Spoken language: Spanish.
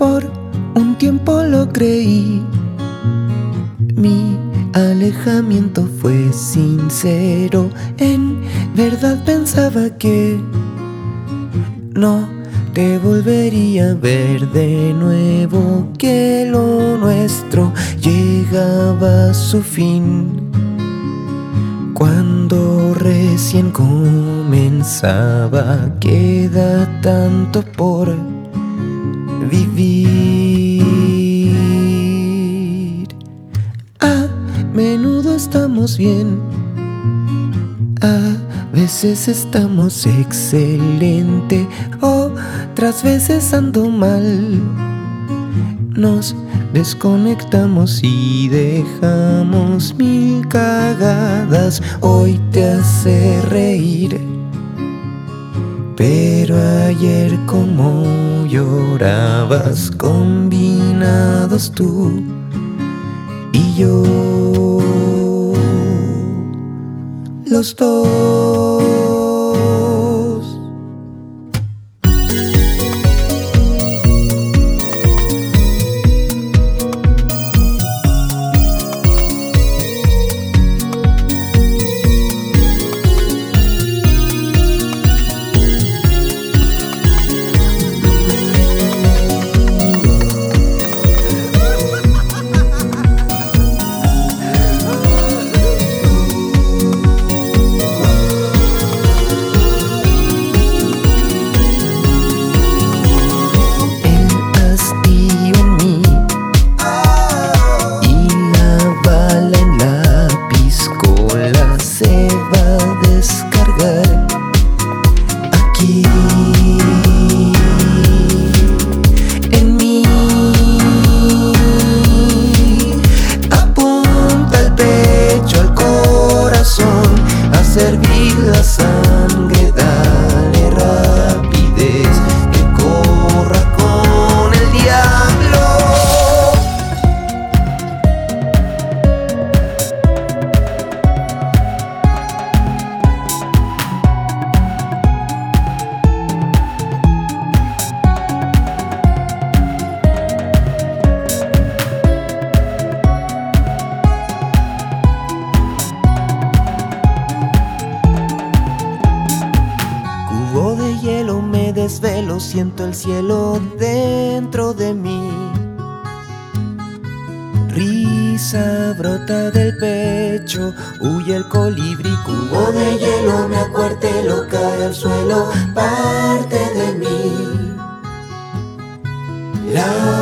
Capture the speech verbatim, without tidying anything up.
Por un tiempo lo creí, mi alejamiento fue sincero. En verdad pensaba que no te volvería a ver de nuevo, que lo nuestro llegaba a su fin cuando recién comenzaba. Queda tanto por vivir. A menudo estamos bien, a veces estamos excelente, otras veces ando mal. Nos desconectamos y dejamos mil cagadas. Hoy te hace reír, pero ayer como llorabas, combinados tú y yo, los dos. Se va a descargar aquí en mí. Apunta el pecho al corazón, a servir la sangre, dale rapidez, que corra con el diablo. De hielo me desvelo, siento el cielo dentro de mí. Risa brota del pecho, huye el colibrí. Cubo de hielo me acuartelo, cae al suelo parte de mí. La